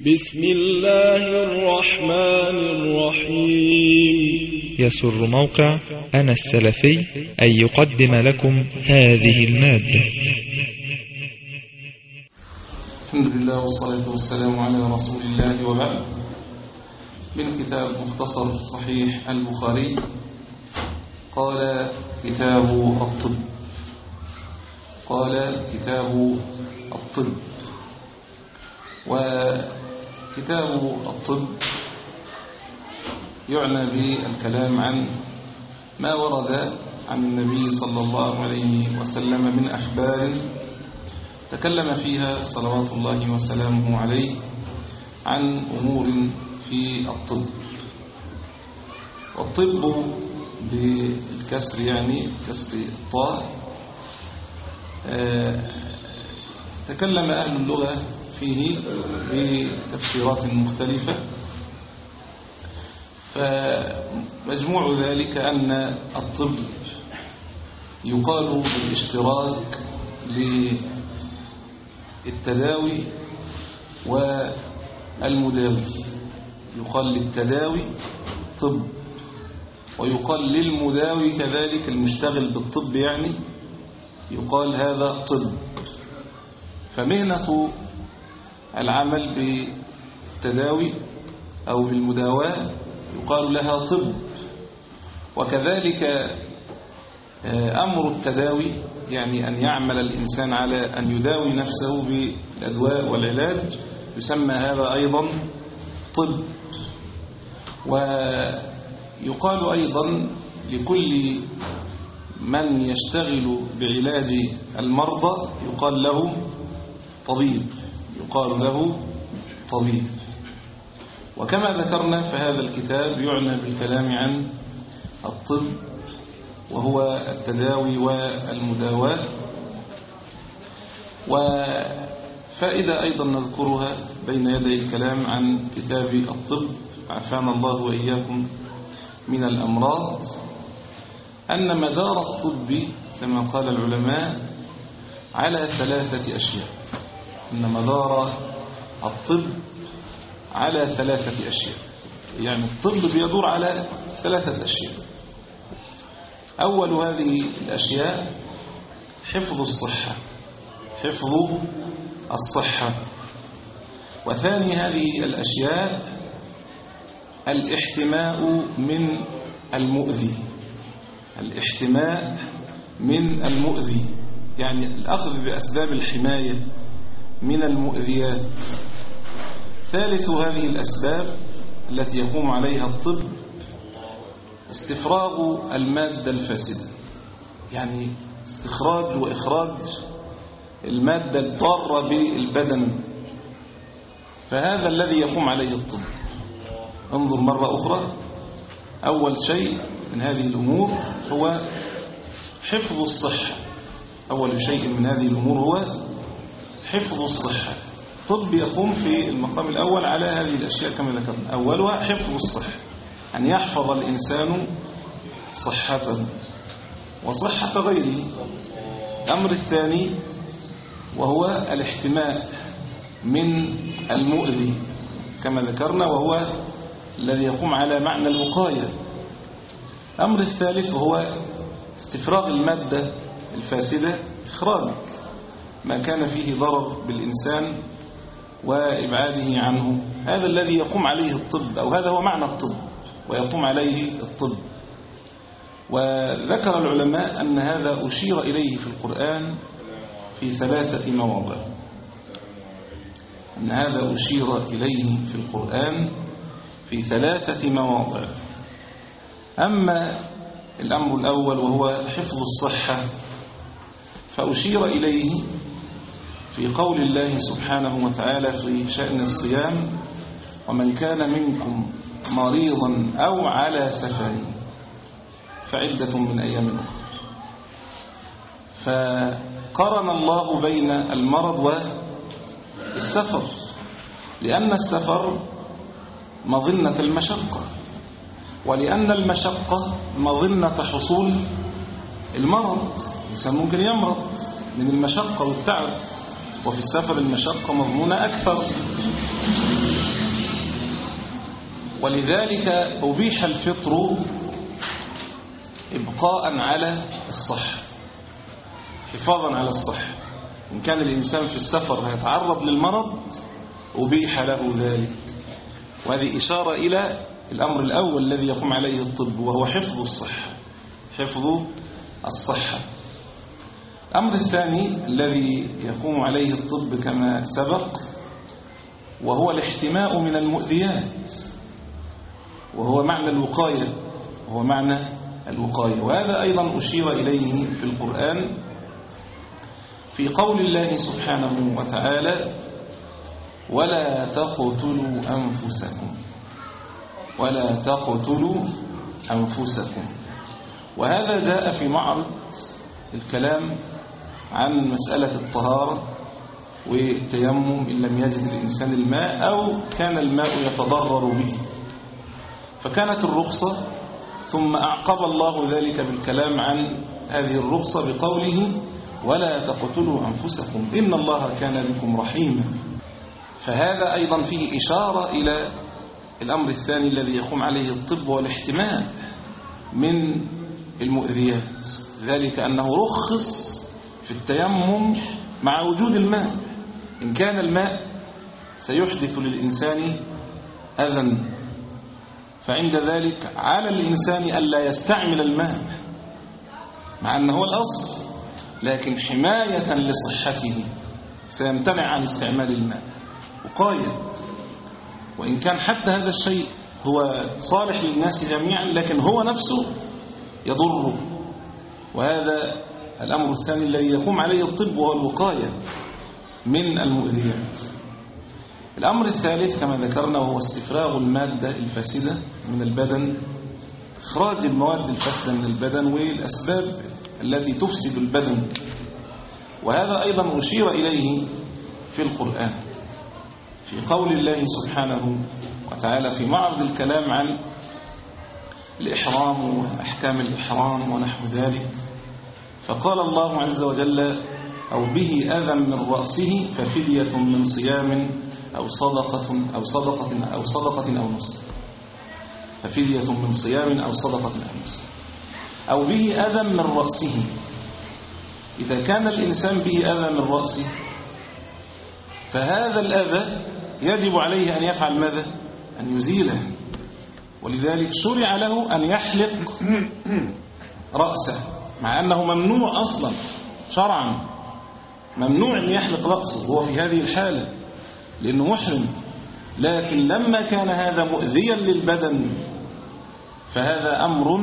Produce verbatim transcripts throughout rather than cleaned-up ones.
بسم الله الرحمن الرحيم. يسر موقع أنا السلفي أن يقدم لكم هذه المادة. الحمد لله والصلاة والسلام على رسول الله، وبعد. من كتاب مختصر صحيح البخاري. قال كتاب الطب قال كتاب الطب وكتاب الطب يعنى بالكلام عن ما ورد عن النبي صلى الله عليه وسلم من أخبار تكلم فيها صلوات الله وسلامه عليه عن أمور في الطب. والطب بالكسر، يعني كسر الطاء، تكلم أهل اللغة فيه بتفسيرات مختلفة، فمجموع ذلك أن الطب يقال بالاشتراك للتداوي والمداوي. يقال للتداوي طب، ويقال للمداوي كذلك، المشتغل بالطب يعني يقال هذا طب. فمهنة العمل بالتداوي أو بالمداواة يقال لها طب، وكذلك أمر التداوي، يعني أن يعمل الإنسان على أن يداوي نفسه بالأدواء والعلاج، يسمى هذا أيضا طب. ويقال أيضا لكل من يشتغل بعلاج المرضى يقال له طبيب يقال له طبيب. وكما ذكرنا فهذا الكتاب يعنى بالكلام عن الطب، وهو التداوي والمداواة. وفائدة أيضا نذكرها بين يدي الكلام عن كتاب الطب، عافانا الله وإياكم من الأمراض، أن مدار الطب كما قال العلماء على ثلاثة أشياء. أن مدار الطب على ثلاثة أشياء، يعني الطب بيدور على ثلاثة أشياء. أول هذه الأشياء حفظ الصحة حفظ الصحة وثاني هذه الأشياء الاحتماء من المؤذي الاحتماء من المؤذي يعني الأخذ بأسباب الحماية من المؤذيات. ثالث هذه الأسباب التي يقوم عليها الطب استفراغ المادة الفاسدة، يعني استخراج وإخراج المادة الضارة بالبدن، فهذا الذي يقوم عليه الطب. انظر مرة أخرى، أول شيء من هذه الأمور هو حفظ الصحة. أول شيء من هذه الأمور هو حفظ الصحة. الطب يقوم في المقام الأول على هذه الأشياء كما ذكرنا. أولها حفظ الصحة، أن يحفظ الإنسان صحته وصحة غيره. الأمر الثاني وهو الاحتماء من المؤذي كما ذكرنا، وهو الذي يقوم على معنى الوقاية. الأمر الثالث وهو استفراغ المادة الفاسدة، إخراج ما كان فيه ضرر بالإنسان وإبعاده عنه. هذا الذي يقوم عليه الطب، أو هذا هو معنى الطب ويقوم عليه الطب. وذكر العلماء أن هذا أشير إليه في القرآن في ثلاثة مواضع أن هذا أشير إليه في القرآن في ثلاثة مواضع. أما الأمر الأول وهو حفظ الصحة فأشير إليه في قول الله سبحانه وتعالى في شأن الصيام: ومن كان منكم مريضا أو على سفر فعدة من أيام أخرى. فقرن الله بين المرض والسفر، لأن السفر مظنة المشقة، ولأن المشقة مظنة حصول المرض. الإنسان ممكن يمرض من المشقة والتعب، وفي السفر المشقة مضمونة أكثر. ولذلك أبيح الفطر إبقاء على الصحة، حفاظا على الصحة. إن كان الإنسان في السفر هيتعرض للمرض أبيح له ذلك، وهذه إشارة إلى الأمر الأول الذي يقوم عليه الطب، وهو حفظ الصحة، حفظ الصحة. الأمر الثاني الذي يقوم عليه الطب كما سبق وهو الاحتماء من المؤذيات، وهو معنى الوقاية، وهو معنى الوقاية. وهذا أيضا أشير إليه في القرآن في قول الله سبحانه وتعالى: ولا تقتلوا أنفسكم، ولا تقتلوا أنفسكم. وهذا جاء في معرض الكلام عن مسألة الطهارة والتيمم إن لم يجد الإنسان الماء أو كان الماء يتضرر به، فكانت الرخصة، ثم أعقب الله ذلك بالكلام عن هذه الرخصة بقوله: ولا تقتلوا أنفسكم إن الله كان بكم رحيما. فهذا أيضا فيه إشارة إلى الأمر الثاني الذي يقوم عليه الطب، والاحتماء من المؤذيات، ذلك أنه رخص في التيمم مع وجود الماء. إن كان الماء سيحدث للإنسان أذى، فعند ذلك على الإنسان ألا يستعمل الماء، مع أنه الأصل، لكن حماية لصحته سيمتنع عن استعمال الماء، وقاية. وإن كان حتى هذا الشيء هو صالح للناس جميعا، لكن هو نفسه يضره. وهذا الأمر الثاني الذي يقوم عليه الطب، وهو الوقاية من المؤذيات. الأمر الثالث كما ذكرنا وهو استفراغ المادة الفاسدة من البدن، إخراج المواد الفاسدة من البدن والأسباب التي تفسد البدن. وهذا أيضا أشير إليه في القرآن في قول الله سبحانه وتعالى في معرض الكلام عن الإحرام وأحكام الإحرام ونحو ذلك، فقال الله عز وجل: أو به أذى من رأسه ففدية من صيام أو صدقة أو صدقة أو صدقة أو نسك، ففدية من صيام أو صدقة أو نسك. أو به أذى من رأسه، إذا كان الإنسان به أذى من رأسه فهذا الأذى يجب عليه أن يفعل ماذا؟ أن يزيله. ولذلك شرع له أن يحلق رأسه، مع أنه ممنوع أصلا شرعا، ممنوع أن يحلق رأسه وهو في هذه الحالة لأنه محرم. لكن لما كان هذا مؤذيا للبدن فهذا أمر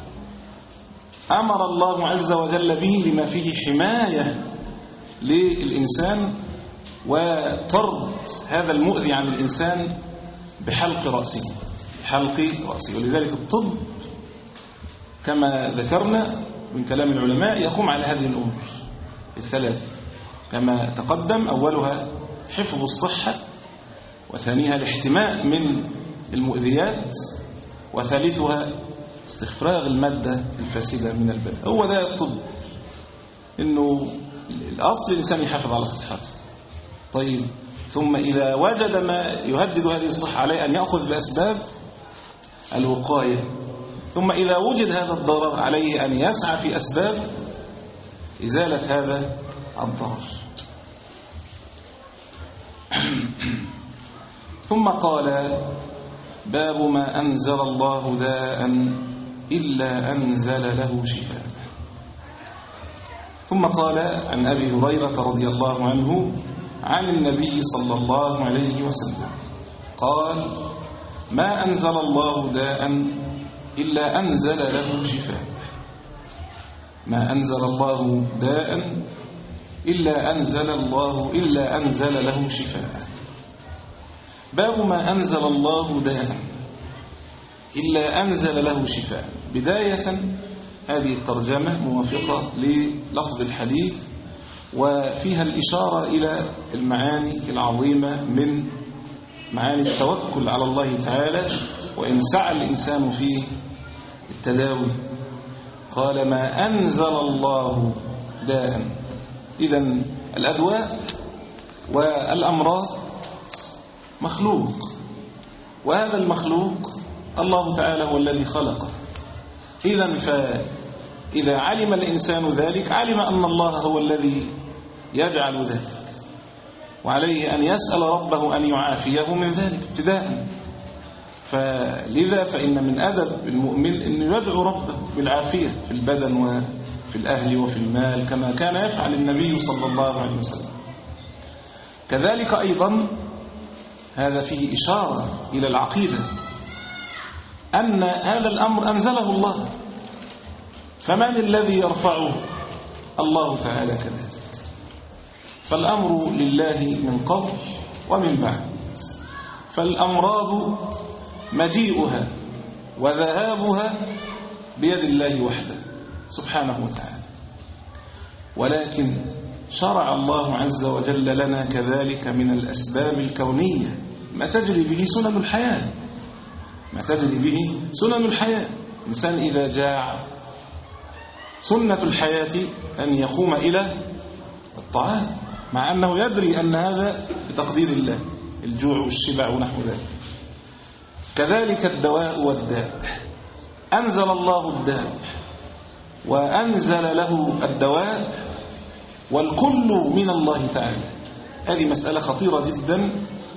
أمر الله عز وجل به لما فيه حماية للإنسان وطرد هذا المؤذي عن الإنسان بحلق رأسه، بحلق رأسه. ولذلك الطب كما ذكرنا من كلام العلماء يقوم على هذه الأمور الثلاث كما تقدم: أولها حفظ الصحة، وثانيها الاحتماء من المؤذيات، وثالثها استخراج المادة الفاسدة من البدن. هو ده الطب، إنه الأصل الإنسان يحافظ على صحته. طيب، ثم إذا وجد ما يهدد هذه الصحة عليه أن يأخذ بأسباب الوقاية، ثم إذا وجد هذا الضرر عليه أن يسعى في أسباب إزالة هذا الضرر. ثم قال: باب ما أنزل الله داء إلا أنزل له شفاء. ثم قال عن أبي هريرة رضي الله عنه عن النبي صلى الله عليه وسلم قال: ما أنزل الله داء إلا أنزل له شفاء. ما أنزل الله داء إلا أنزل الله إلا أنزل له شفاء. باب ما أنزل الله داء إلا أنزل له شفاء. بداية هذه الترجمة موافقة للفظ الحديث، وفيها الإشارة إلى المعاني العظيمة من معاني التوكل على الله تعالى، وإن سعى الإنسان في التداوي. قال: ما أنزل الله داء. إذن الأدواء والأمراض مخلوق، وهذا المخلوق الله تعالى هو الذي خلقه. إذن فإذا علم الإنسان ذلك علم أن الله هو الذي يجعل ذلك، وعليه أن يسأل ربه أن يعافيه من ذلك ابتداء. فلذا فإن من أدب المؤمن أن يدعو ربه بالعافية في البدن وفي الأهل وفي المال كما كان يفعل النبي صلى الله عليه وسلم. كذلك أيضا هذا فيه إشارة إلى العقيدة، أن هذا الأمر أنزله الله، فمن الذي يرفعه؟ الله تعالى كذلك. فالأمر لله من قبل ومن بعد، فالأمراض مجيئها وذهابها بيد الله وحده سبحانه وتعالى، ولكن شرع الله عز وجل لنا كذلك من الأسباب الكونية ما تجري به سنن الحياة، ما تجري به سنن الحياة. الإنسان إذا جاع سنة الحياة أن يقوم إلى الطعام، مع أنه يدري أن هذا بتقدير الله، الجوع والشبع ونحو ذلك. كذلك الدواء والداء، أنزل الله الداء وأنزل له الدواء، والكل من الله تعالى. هذه مسألة خطيرة جدا،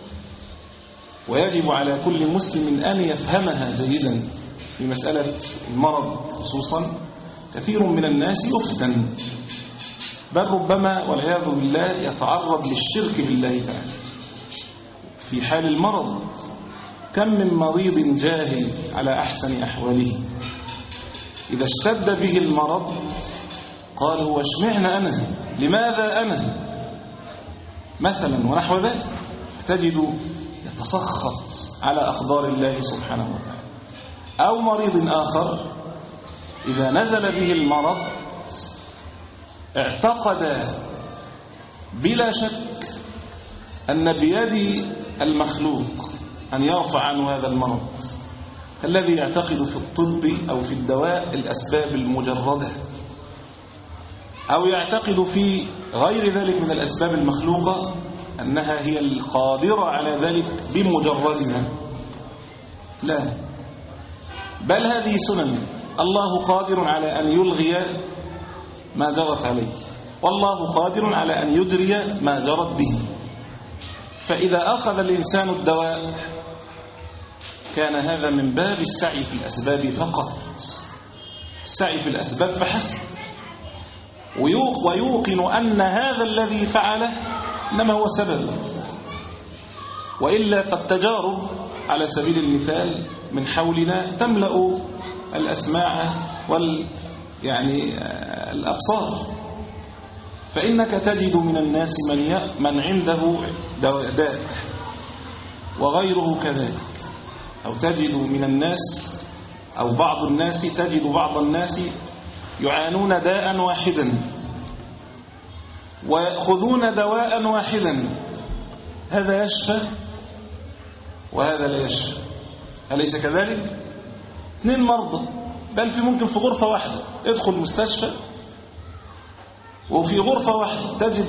ويجب على كل مسلم أن يفهمها جيدا. في مسألة المرض خصوصا كثير من الناس يفتن، بل ربما والعياذ بالله يتعرض للشرك بالله تعالى في حال المرض. كم من مريض جاهل على أحسن أحواله إذا اشتد به المرض قال هو اشمعنى أنا، لماذا أنا مثلا ونحو ذلك، تجد يتسخط على أقدار الله سبحانه وتعالى. أو مريض آخر إذا نزل به المرض اعتقد بلا شك أن بيد المخلوق أن يرفع عنه هذا المرض، الذي يعتقد في الطب أو في الدواء الأسباب المجردة، أو يعتقد في غير ذلك من الأسباب المخلوقة أنها هي القادرة على ذلك بمجردها. لا، بل هذه سنن الله قادر على أن يلغي ما جرت عليه، والله قادر على أن يدري ما جرت به. فإذا أخذ الإنسان الدواء كان هذا من باب السعي في الأسباب فقط، السعي في الأسباب فحسب، ويوقن أن هذا الذي فعله إنما هو سبب. وإلا فالتجارب على سبيل المثال من حولنا تملأ الأسماع وال يعني الأبصار، فإنك تجد من الناس من من عنده داء وغيره كذلك، أو تجد من الناس أو بعض الناس تجد بعض الناس يعانون داء واحدا ويأخذون دواء واحدا، هذا يشفى وهذا لا يشفى، أليس كذلك؟ اثنين مرضى، بل في ممكن في غرفة واحدة ادخل مستشفى وفي غرفة واحدة تجد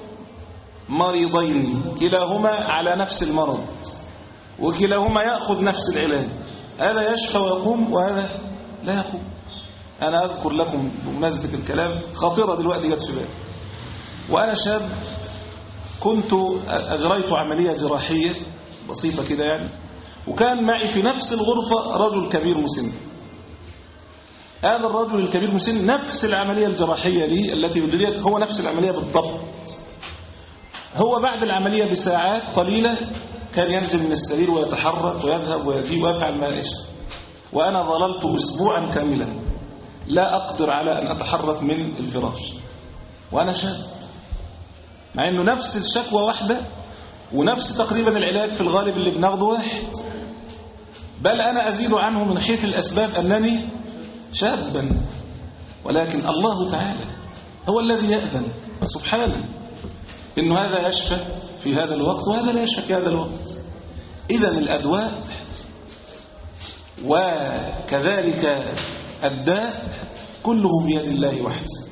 مريضين كلاهما على نفس المرض وكلاهما يأخذ نفس العلاج، هذا يشفى ويقوم وهذا لا يقوم. أنا أذكر لكم بمناسبة الكلام خطيرة دلوقتي جت في بالي، وأنا شاب كنت أجريت عملية جراحية بسيطة كده يعني، وكان معي في نفس الغرفة رجل كبير مسن. هذا الرجل الكبير مسن نفس العملية الجراحية لي التي أجريت هو نفس العملية بالضبط. هو بعد العملية بساعات قليلة كان ينزل من السرير ويتحرك ويذهب ويجي ويفعل ما يشاء، وأنا ظللت أسبوعا كاملا لا أقدر على أن أتحرك من الفراش وأنا شاب، مع أنه نفس الشكوى واحدة ونفس تقريبا العلاج في الغالب اللي بناخده واحد، بل أنا أزيد عنه من حيث الأسباب أنني شابا، ولكن الله تعالى هو الذي يأذن سبحانه إنه هذا يشفى في هذا الوقت وهذا لا يشفى في هذا الوقت. إذن الأدواء وكذلك الداء كله بيد الله وحده،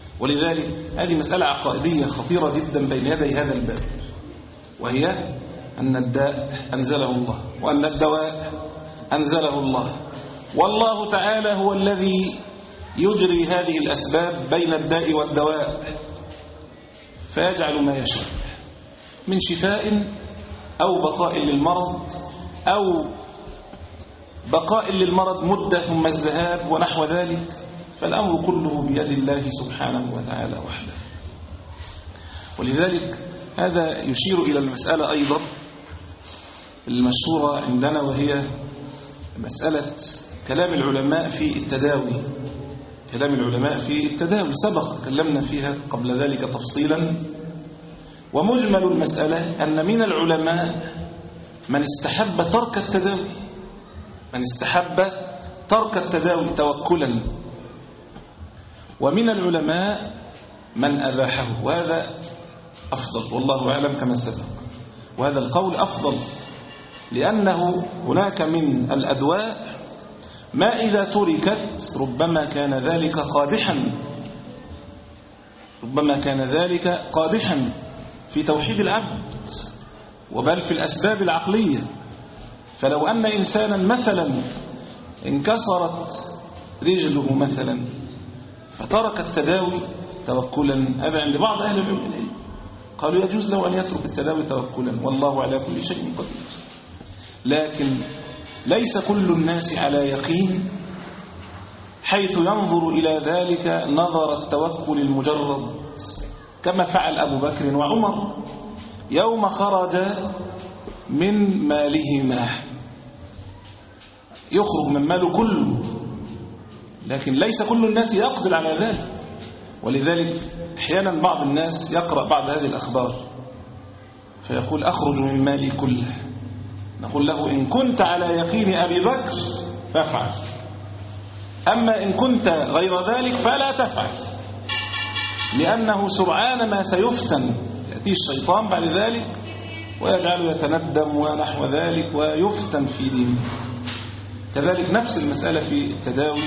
ولذلك هذه مسألة عقائدية خطيرة جدا بين يدي هذا الباب، وهي أن الداء أنزله الله، وأن الدواء أنزله الله، والله تعالى هو الذي يجري هذه الأسباب بين الداء والدواء فيجعل ما يشاء من شفاء أو بقاء للمرض، أو بقاء للمرض مدة ثم الذهاب ونحو ذلك، فالأمر كله بيد الله سبحانه وتعالى وحده. ولذلك هذا يشير إلى المسألة أيضا المشهورة عندنا، وهي مسألة كلام العلماء في التداوي. كلام العلماء في التداوي سبق تكلمنا فيها قبل ذلك تفصيلا، ومجمل المسألة أن من العلماء من استحب ترك التداوي، من استحب ترك التداوي توكلا، ومن العلماء من أباحه، وهذا أفضل والله أعلم كما سبق، وهذا القول أفضل، لأنه هناك من الأدواء ما إذا تركت ربما كان ذلك قادحا، ربما كان ذلك قادحا في توحيد العبد، وبل في الأسباب العقلية. فلو أن إنسانا مثلا انكسرت رجله مثلا فترك التداوي توكلا، هذا عند بعض أهل العلم قالوا يجوز له أن يترك التداوي توكلا، والله على كل شيء قدير. لكن ليس كل الناس على يقين حيث ينظر إلى ذلك نظر التوكل المجرد، كما فعل أبو بكر وعمر يوم خرج من مالهما، يخرج من ماله كله، لكن ليس كل الناس يقدر على ذلك. ولذلك احيانا بعض الناس يقرأ بعض هذه الأخبار فيقول أخرج من مالي كله، نقول له إن كنت على يقين أبي بكر فافعل، أما إن كنت غير ذلك فلا تفعل، لأنه سرعان ما سيفتن، يأتي الشيطان بعد ذلك ويجعله يتندم ونحو ذلك ويفتن في دينه. كذلك نفس المسألة في التداوي،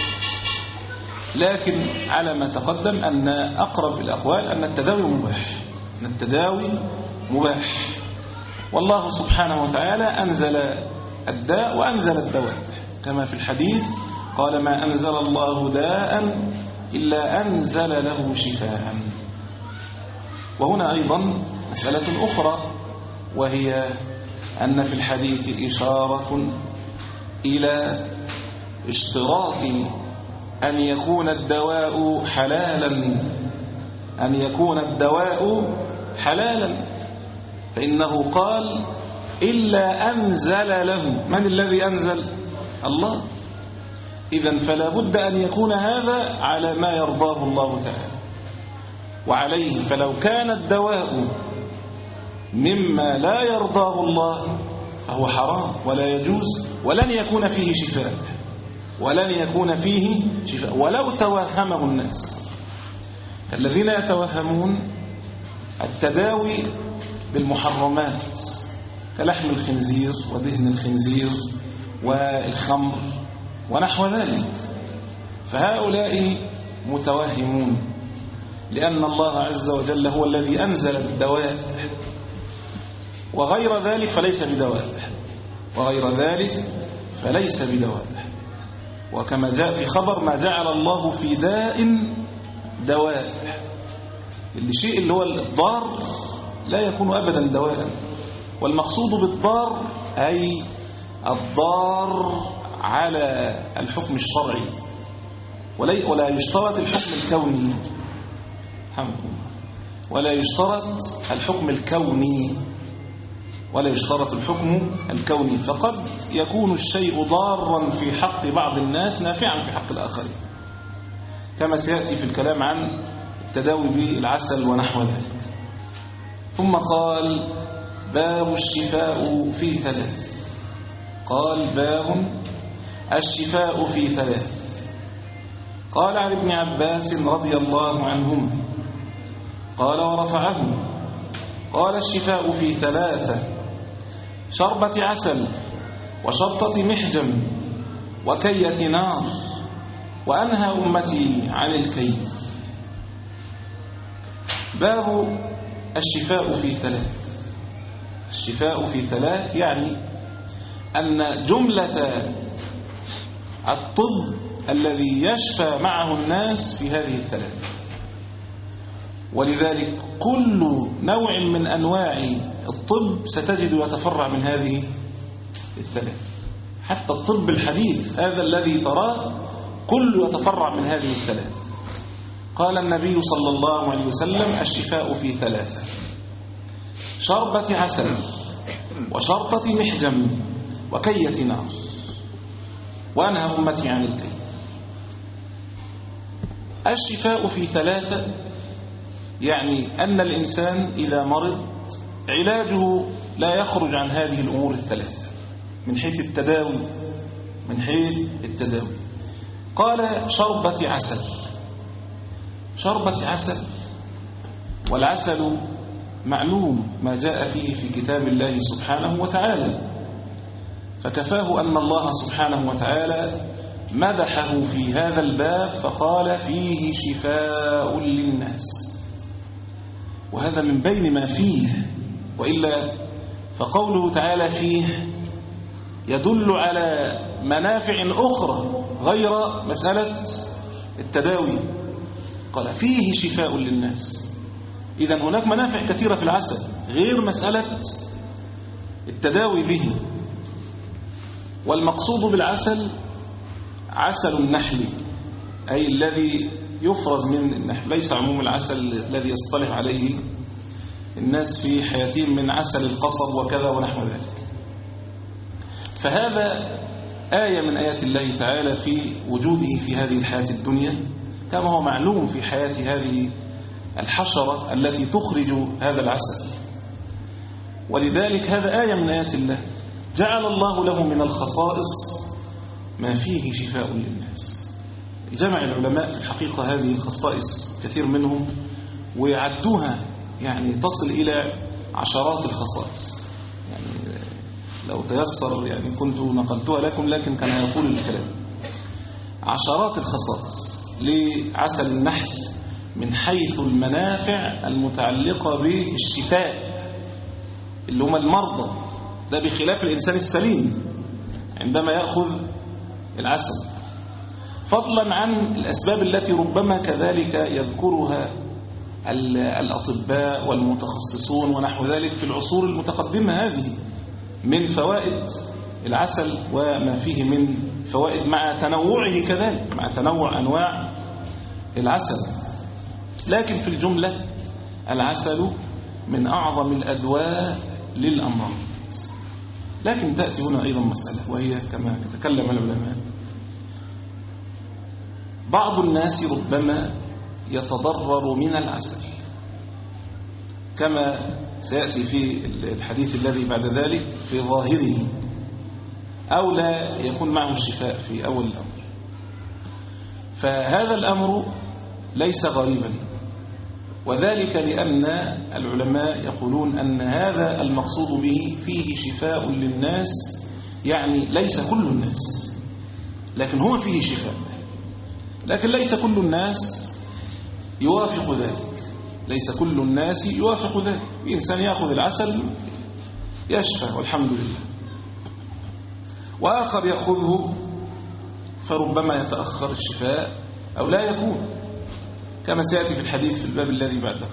لكن على ما تقدم أن أقرب الأقوال أن التداوي مباح، أن التداوي مباح، والله سبحانه وتعالى أنزل الداء وأنزل الدواء، كما في الحديث قال ما أنزل الله داء إلا أنزل له شفاء. وهنا أيضا مسألة أخرى، وهي أن في الحديث إشارة إلى اشتراط أن يكون الدواء حلالا، أن يكون الدواء حلالا، فإنه قال إلا أنزل له. من الذي أنزل؟ الله. إذن فلا بد أن يكون هذا على ما يرضاه الله تعالى وعليه، فلو كان الدواء مما لا يرضاه الله فهو حرام ولا يجوز، ولن يكون فيه شفاء، ولن يكون فيه شفاء ولو توهمه الناس، الذين يتوهمون التداوي بالمحرمات كلحم الخنزير ودهن الخنزير والخمر ونحو ذلك، فهؤلاء متوهمون، لأن الله عز وجل هو الذي أنزل الدواء، وغير ذلك فليس بدواء، وغير ذلك فليس بدواء. وكما جاء في خبر ما جعل الله في داء دواء، الشيء اللي هو الضار لا يكون أبدا دواء، والمقصود بالضار أي الضار على الحكم الشرعي، ولا يشترط الحكم الكوني، ولا يشترط الحكم الكوني ولا يشترط الحكم الكوني فقد يكون الشيء ضارا في حق بعض الناس نافعا في حق الآخرين، كما سيأتي في الكلام عن التداوي بالعسل ونحو ذلك. ثم قال باب الشفاء في ثلاث. قال باب الشفاء في ثلاث. قال عن ابن عباس رضي الله عنهما قال ورفعه قال الشفاء في ثلاثة: شربة عسل، وشرطة محجم، وكية نار، وأنهى أمتي عن الكي. باب الشفاء في ثلاث. الشفاء في ثلاث يعني أن جملة الطب الذي يشفى معه الناس في هذه الثلاث. ولذلك كل نوع من أنواع الطب ستجد يتفرع من هذه الثلاث. حتى الطب الحديث هذا الذي تراه كله يتفرع من هذه الثلاث. قال النبي صلى الله عليه وسلم: الشفاء في ثلاثة: شربة عسل، وشرطة محجم، وكية نار، وأنهى أمتي عن الكي. الشفاء في ثلاثة يعني أن الإنسان إذا مرض علاجه لا يخرج عن هذه الأمور الثلاثة من حيث التداوي من حيث التداوي قال: شربة عسل. شربة عسل، والعسل معلوم ما جاء فيه في كتاب الله سبحانه وتعالى، فكفاه أن الله سبحانه وتعالى مدحه في هذا الباب فقال: فيه شفاء للناس. وهذا من بين ما فيه، وإلا فقوله تعالى فيه يدل على منافع أخرى غير مسألة التداوي. قال: فيه شفاء للناس. إذن هناك منافع كثيرة في العسل غير مسألة التداوي به. والمقصود بالعسل عسل النحل، أي الذي يفرز من النحل، ليس عموم العسل الذي يصطلح عليه الناس في حياتهم من عسل القصب وكذا ونحو ذلك. فهذا آية من آيات الله تعالى في وجوده في هذه الحياة الدنيا، كما هو معلوم في حياة هذه الحشرة التي تخرج هذا العسل. ولذلك هذا آية من آيات الله، جعل الله له من الخصائص ما فيه شفاء للناس. جمع العلماء في الحقيقة هذه الخصائص كثير منهم ويعدوها، يعني تصل إلى عشرات الخصائص. يعني لو تيسر يعني كنت نقلتها لكم، لكن كان يقول الكلام عشرات الخصائص لعسل النحل من حيث المنافع المتعلقة بالشفاء اللي هم المرضى، ده بخلاف الإنسان السليم عندما يأخذ العسل، فضلا عن الأسباب التي ربما كذلك يذكرها الأطباء والمتخصصون ونحو ذلك في العصور المتقدمة هذه من فوائد العسل وما فيه من فوائد، مع تنوعه كذلك، مع تنوع أنواع العسل. لكن في الجملة العسل من أعظم الأدواء للأمراض. لكن تأتي هنا أيضا مسألة، وهي كما يتكلم العلماء: بعض الناس ربما يتضرر من العسل كما سيأتي في الحديث الذي بعد ذلك في ظاهره، أو لا يكون معه الشفاء في أول الأمر. فهذا الأمر ليس غريبا، وذلك لأن العلماء يقولون أن هذا المقصود به فيه شفاء للناس، يعني ليس كل الناس، لكن هو فيه شفاء، لكن ليس كل الناس يوافق ذلك. ليس كل الناس يوافق ذلك. إنسان يأخذ العسل يشفى والحمد لله، وآخر يأخذه فربما يتأخر الشفاء أو لا يكون، كما سيأتي في الحديث في الباب الذي بعده.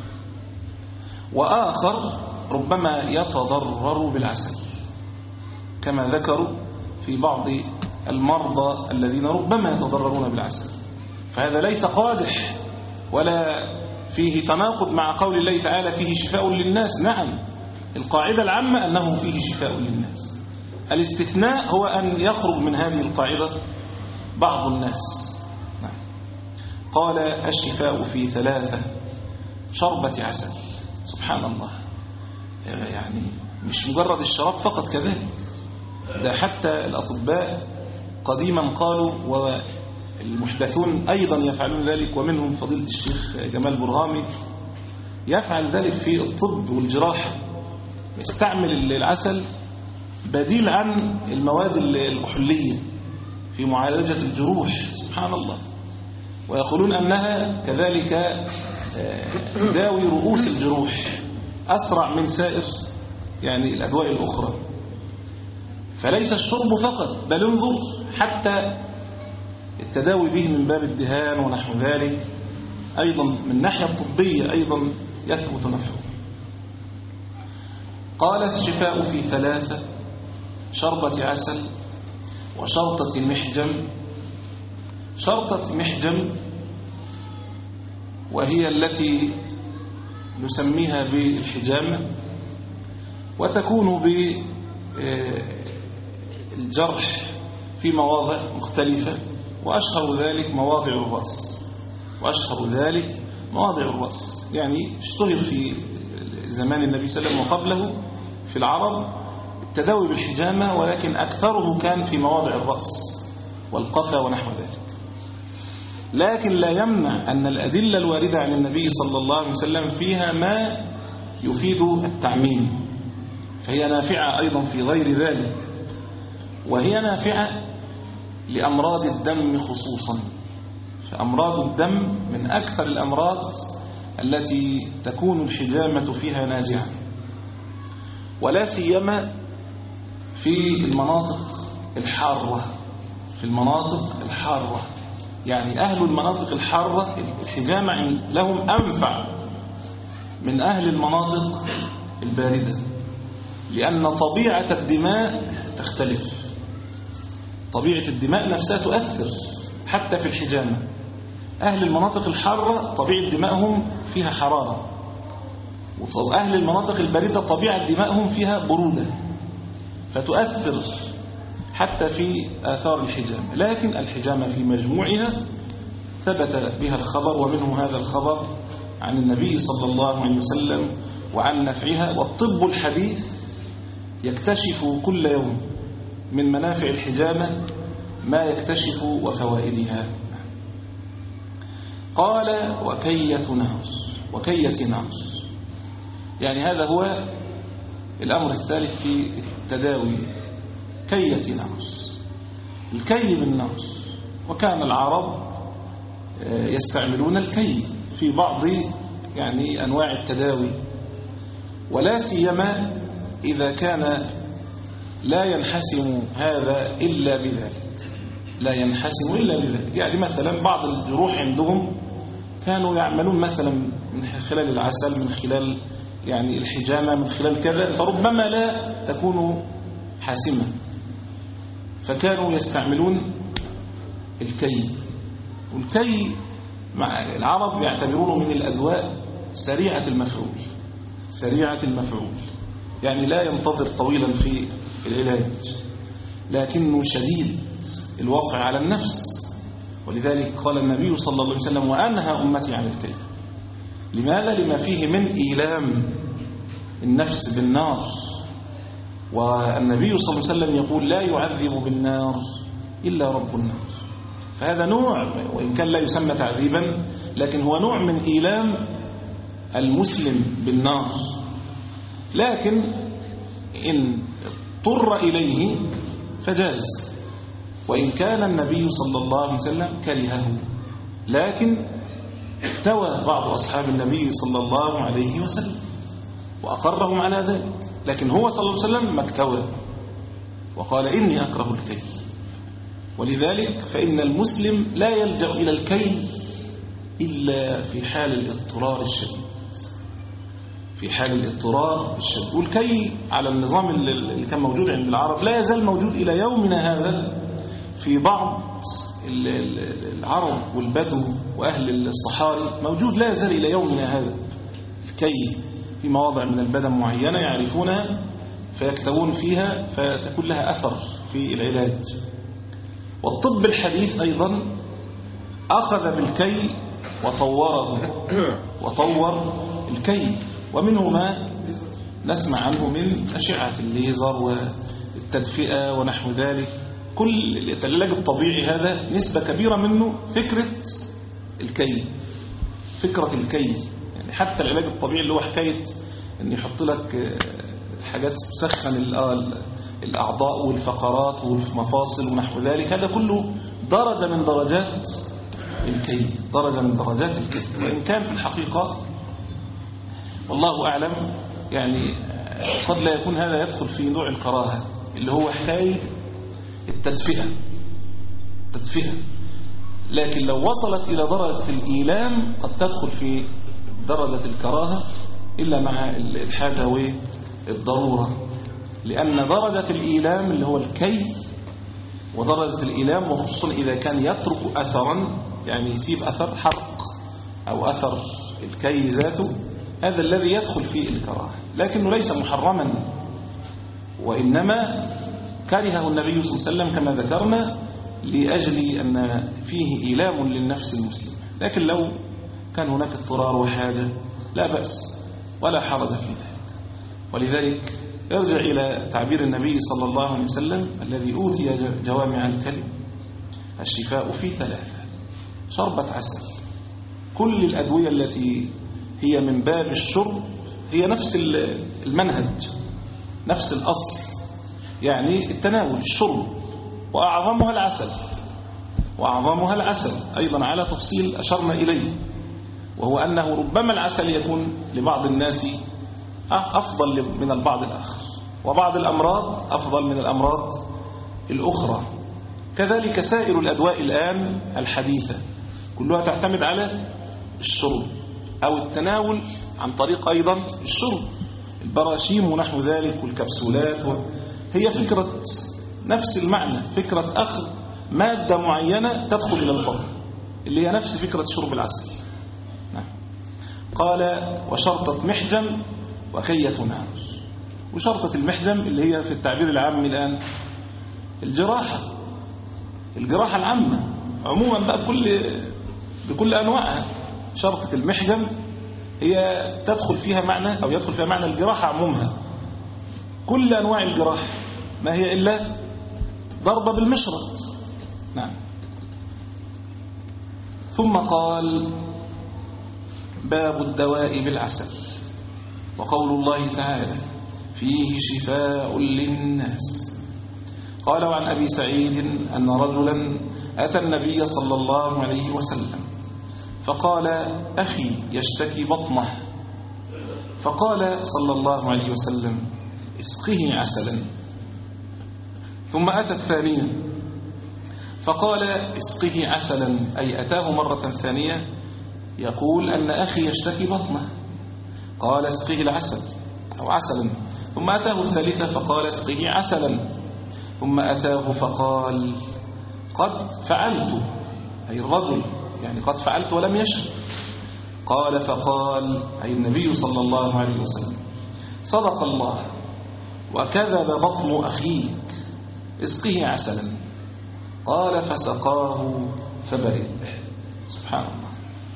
وآخر ربما يتضرر بالعسل كما ذكروا في بعض المرضى الذين ربما يتضررون بالعسل. فهذا ليس قادح ولا فيه تناقض مع قول الله تعالى فيه شفاء للناس. نعم، القاعدة العامة أنه فيه شفاء للناس. الاستثناء هو أن يخرج من هذه القاعدة بعض الناس. نعم. قال: الشفاء في ثلاثة: شربة عسل. سبحان الله، يعني مش مجرد الشراب فقط كذلك، ده حتى الأطباء قديما قالوا، والمحدثون أيضا يفعلون ذلك، ومنهم فضيلة الشيخ جمال برهامي يفعل ذلك في الطب والجراحة، يستعمل العسل بديل عن المواد الكحولية في معالجة الجروح. سبحان الله. ويقولون أنها كذلك تداوي رؤوس الجروح أسرع من سائر يعني الأدواء الأخرى. فليس الشرب فقط، بل انظر حتى التداوي به من باب الدهان ونحو ذلك أيضا من الناحية الطبية أيضا يثبت نفعه. قال الشفاء في ثلاثة: شربة عسل وشرطة محجم. شرطة محجم وهي التي نسميها بالحجامة، وتكون بالجرح في مواضع مختلفة، وأشهر ذلك مواضع الرأس وأشهر ذلك مواضع الرأس يعني اشتهر في زمان النبي صلى الله عليه وسلم وقبله في العرب التداوي بالحجامة، ولكن أكثره كان في مواضع الرأس والقفا ونحو ذلك. لكن لا يمنع أن الأدلة الواردة عن النبي صلى الله عليه وسلم فيها ما يفيد التعميم، فهي نافعة أيضا في غير ذلك، وهي نافعة لأمراض الدم خصوصا. فأمراض الدم من أكثر الأمراض التي تكون الحجامة فيها ناجعة، ولا سيما في المناطق الحارة. في المناطق الحارة يعني أهل المناطق الحارة الحجامة لهم أنفع من أهل المناطق الباردة، لأن طبيعة الدماء تختلف. طبيعة الدماء نفسها تؤثر حتى في الحجامة. أهل المناطق الحارة طبيعة دمائهم فيها حرارة، وأهل المناطق الباردة طبيعة دمائهم فيها برودة، فتؤثر حتى في آثار الحجامة. لكن الحجامة في مجموعها ثبت بها الخبر، ومنه هذا الخبر عن النبي صلى الله عليه وسلم وعن نفعها. والطب الحديث يكتشف كل يوم من منافع الحجامة ما يكتشف وفوائدها. قال: وكية نار. وكية نار يعني هذا هو الأمر الثالث في التداوي، كية نار، الكي بالنار. وكان العرب يستعملون الكي في بعض يعني أنواع التداوي، ولا سيما إذا كان لا ينحسم هذا إلا بذلك، لا ينحسم إلا بذلك. يعني مثلا بعض الجروح عندهم كانوا يعملون مثلا من خلال العسل، من خلال يعني الحجامة، من خلال كذا، فربما لا تكون حاسمة، فكانوا يستعملون الكي. والكي مع العرب يعتبرونه من الأدواء سريعة المفعول، سريعة المفعول يعني لا ينتظر طويلا في العلاج، لكنه شديد الوقع على النفس. ولذلك قال النبي صلى الله عليه وسلم: وأنهى أمتي عن الكي. لماذا؟ لما فيه من إيلام النفس بالنار. والنبي صلى الله عليه وسلم يقول: لا يعذب بالنار إلا رب النار. فهذا نوع، وإن كان لا يسمى تعذيبا، لكن هو نوع من إيلام المسلم بالنار. لكن إن اضطر إليه فجاز، وإن كان النبي صلى الله عليه وسلم كرهه، لكن احتوى بعض أصحاب النبي صلى الله عليه وسلم وأقرهم على ذلك، لكن هو صلى الله عليه وسلم ما اكتوى وقال: إني أكره الكي. ولذلك فإن المسلم لا يلجأ إلى الكي إلا في حال الاضطرار الشديد، في حال الاضطرار الشديد. والكي على النظام اللي كان موجود عند العرب لا يزال موجود إلى يومنا هذا في بعض العرب والبدو وأهل الصحاري، موجود لا يزال إلى يومنا هذا الكي في مواضع من البدن معينة يعرفونها فيكتبون فيها، فتكون لها أثر في العلاج. والطب الحديث أيضا أخذ بالكي وطوره، وطور الكي، ومنه ما نسمع عنه من أشعة الليزر والتدفئة ونحو ذلك. كل العلاج الطبيعي هذا نسبة كبيرة منه فكرة الكي، فكرة الكي. يعني حتى العلاج الطبيعي اللي هو حكاية أن يحط لك حاجات تسخن الأعضاء والفقرات والمفاصل ونحو ذلك، هذا كله درجة من درجات الكي، درجة من درجات الكي. وإن كان في الحقيقة والله أعلم يعني قد لا يكون هذا يدخل في نوع الكراهة اللي هو حكاية التدفئة التدفئة لكن لو وصلت إلى درجة الإيلام قد تدخل في درجة الكراهة إلا مع الحاجة والضرورة، لأن درجة الإيلام اللي هو الكي ودرجة الإيلام وخصوصا إذا كان يترك أثرا، يعني يسيب أثر حرق أو أثر الكي ذاته، هذا الذي يدخل فيه الكراهة، لكنه ليس محرما، وإنما كرهه النبي صلى الله عليه وسلم كما ذكرنا لأجل أن فيه إيلام للنفس المسلمة. لكن لو كان هناك اضطرار وحاجة لا بأس ولا حرج في ذلك. ولذلك ارجع إلى تعبير النبي صلى الله عليه وسلم الذي أوتي جوامع الكلم: الشفاء في ثلاثة، شربة عسل. كل الأدوية التي هي من باب الشرب هي نفس المنهج، نفس الأصل، يعني التناول الشرب، وأعظمها العسل وأعظمها العسل أيضا على تفصيل أشرنا إليه، وهو أنه ربما العسل يكون لبعض الناس أفضل من البعض الآخر، وبعض الأمراض أفضل من الأمراض الأخرى. كذلك سائر الأدواء الآن الحديثة كلها تعتمد على الشرب أو التناول عن طريق أيضا الشرب، البراشيم ونحو ذلك والكبسولات، هي فكرة نفس المعنى، فكرة أخذ مادة معينة تدخل إلى البطن اللي هي نفس فكرة شرب العسل. نعم. قال: وشرطة محجم وكية نار. وشرطة المحجم اللي هي في التعبير العام الآن الجراحة، الجراحة العامة عموما بقى بكل بكل أنواعها. شرطة المحجم هي تدخل فيها معنى أو يدخل فيها معنى الجراحة عمومها، كل أنواع الجراحة ما هي إلا ضربة بالمشرط. نعم. ثم قال: باب الدواء بالعسل. وقول الله تعالى: فيه شفاء للناس. قال: وعن أبي سعيد أن رجلا أتى النبي صلى الله عليه وسلم فقال: أخي يشتكي بطنه. فقال صلى الله عليه وسلم: اسقه عسلا. ثم أتى الثانية فقال: اسقه عسلا، أي أتاه مرة ثانية يقول أن أخي يشتكي بطنه، قال: اسقه العسل أو عسلا. ثم أتاه الثالثة فقال: اسقه عسلا. ثم أتاه فقال: قد فعلت، أي الرجل يعني قد فعلت ولم يشرب. قال فقال أي النبي صلى الله عليه وسلم: صدق الله وكذب بطن أخيك، اسقه عسلا. قال فسقاه فبرئ. سبحان الله.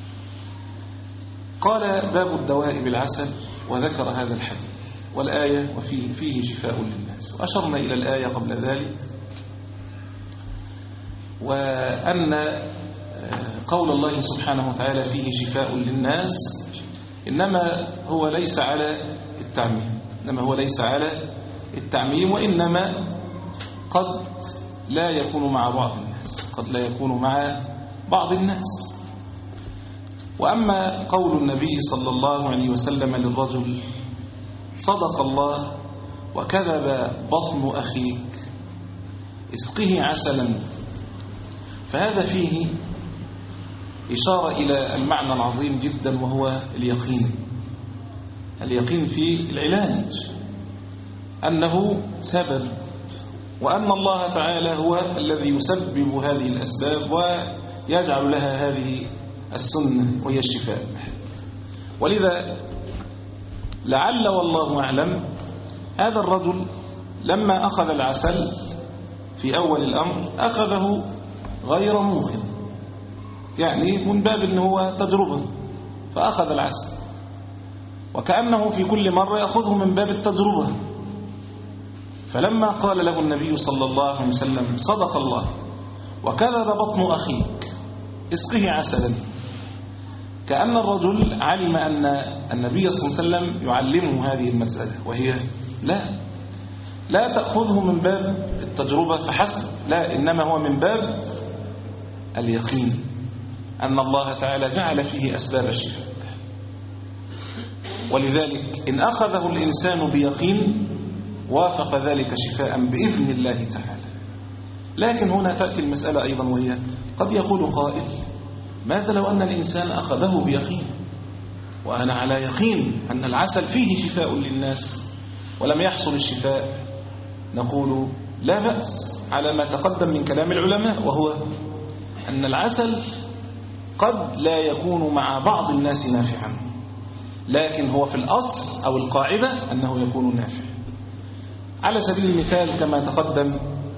قال: باب الدواء بالعسل، وذكر هذا الحديث والآية: وفيه فيه شفاء للناس. وأشرنا إلى الآية قبل ذلك، وأن قول الله سبحانه وتعالى فيه شفاء للناس إنما هو ليس على التعميم، إنما هو ليس على التعميم وإنما قد لا يكون مع بعض الناس، قد لا يكون مع بعض الناس. وأما قول النبي صلى الله عليه وسلم للرجل: صدق الله وكذب بطن أخيك، اسقه عسلا، فهذا فيه إشارة إلى المعنى العظيم جدا، وهو اليقين. اليقين في العلاج أنه سبب، وأن الله تعالى هو الذي يسبب هذه الأسباب ويجعل لها هذه السنة وهي الشفاء. ولذا لعل والله أعلم هذا الرجل لما أخذ العسل في أول الأمر أخذه غير موخن، يعني من باب أنه هو تجربة، فأخذ العسل، وكأنه في كل مرة يأخذه من باب التجربة. فلما قال له النبي صلى الله عليه وسلم: صدق الله وكذب بطن أخيك، اسقه عسلا، كأن الرجل علم أن النبي صلى الله عليه وسلم يعلمه هذه المسألة، وهي لا لا تأخذه من باب التجربة فحسب، لا، إنما هو من باب اليقين أن الله تعالى جعل فيه أسباب الشفاء. ولذلك إن أخذه الإنسان بيقين وافق ذلك شفاء بإذن الله تعالى. لكن هنا تأتي المسألة أيضا، وهي قد يقول قائل: ماذا لو أن الإنسان أخذه بيقين وأنا على يقين أن العسل فيه شفاء للناس ولم يحصل الشفاء؟ نقول: لا بأس على ما تقدم من كلام العلماء، وهو أن العسل قد لا يكون مع بعض الناس نافعا، لكن هو في الأصل أو القاعدة أنه يكون نافع. على سبيل المثال كما تقدم،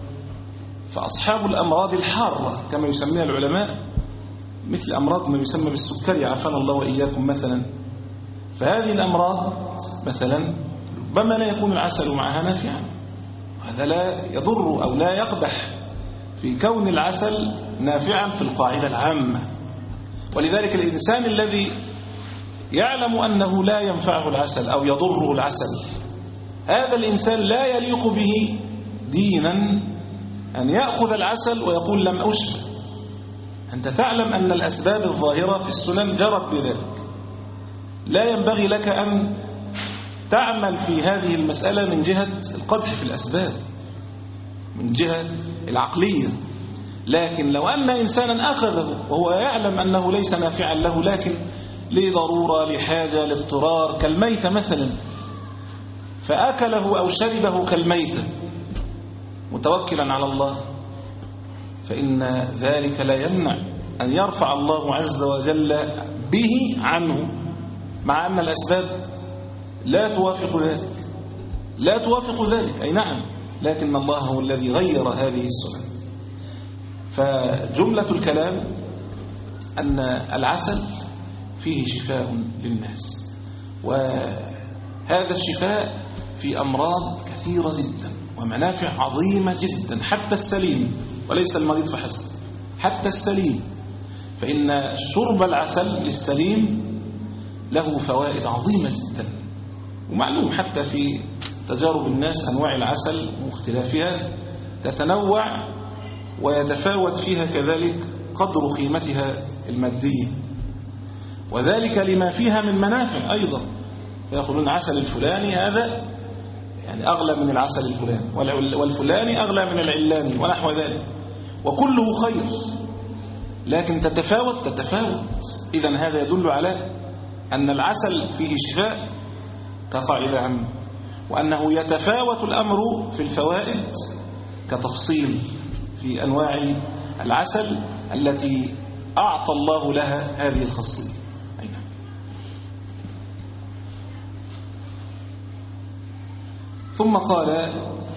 فأصحاب الأمراض الحارة كما يسميها العلماء، مثل أمراض ما يسمى بالسكري عافانا الله وإياكم مثلا، فهذه الأمراض مثلا ربما لا يكون العسل معها نافعا، هذا لا يضر أو لا يقدح في كون العسل نافعا في القاعدة العامة. ولذلك الإنسان الذي يعلم أنه لا ينفعه العسل أو يضره العسل، هذا الإنسان لا يليق به دينا أن يأخذ العسل ويقول لم أشفى. أنت تعلم أن الأسباب الظاهرة في السنن جرت بذلك، لا ينبغي لك أن تعمل في هذه المسألة من جهة القدح في الأسباب، من جهة العقلية. لكن لو أن إنسانا أخذه وهو يعلم أنه ليس نافعا له، لكن لضرورة لحاجة لاضطرار كالميتة مثلا، فأكله أو شربه كالميتة متوكلا على الله، فإن ذلك لا يمنع أن يرفع الله عز وجل به عنه، مع أن الأسباب لا توافق ذلك، لا توافق ذلك أي نعم، لكن الله هو الذي غير هذه السنن. فجملة الكلام أن العسل فيه شفاء للناس، وهذا الشفاء في أمراض كثيرة جدا ومنافع عظيمة جدا، حتى السليم وليس المريض فحسب، حتى السليم، فإن شرب العسل للسليم له فوائد عظيمة جدا. ومعلوم حتى في تجارب الناس أنواع العسل واختلافها تتنوع ويتفاوت فيها كذلك قدر قيمتها المادية، وذلك لما فيها من منافع أيضا. يأخذون العسل الفلاني هذا يعني أغلى من العسل الفلاني، والفلاني أغلى من العلاني ونحو ذلك، وكله خير، لكن تتفاوت تتفاوت. إذن هذا يدل على أن العسل فيه شفاء كقاعدة عامة، وأنه يتفاوت الأمر في الفوائد كتفصيل في أنواع العسل التي أعطى الله لها هذه الخاصية. ثم قال: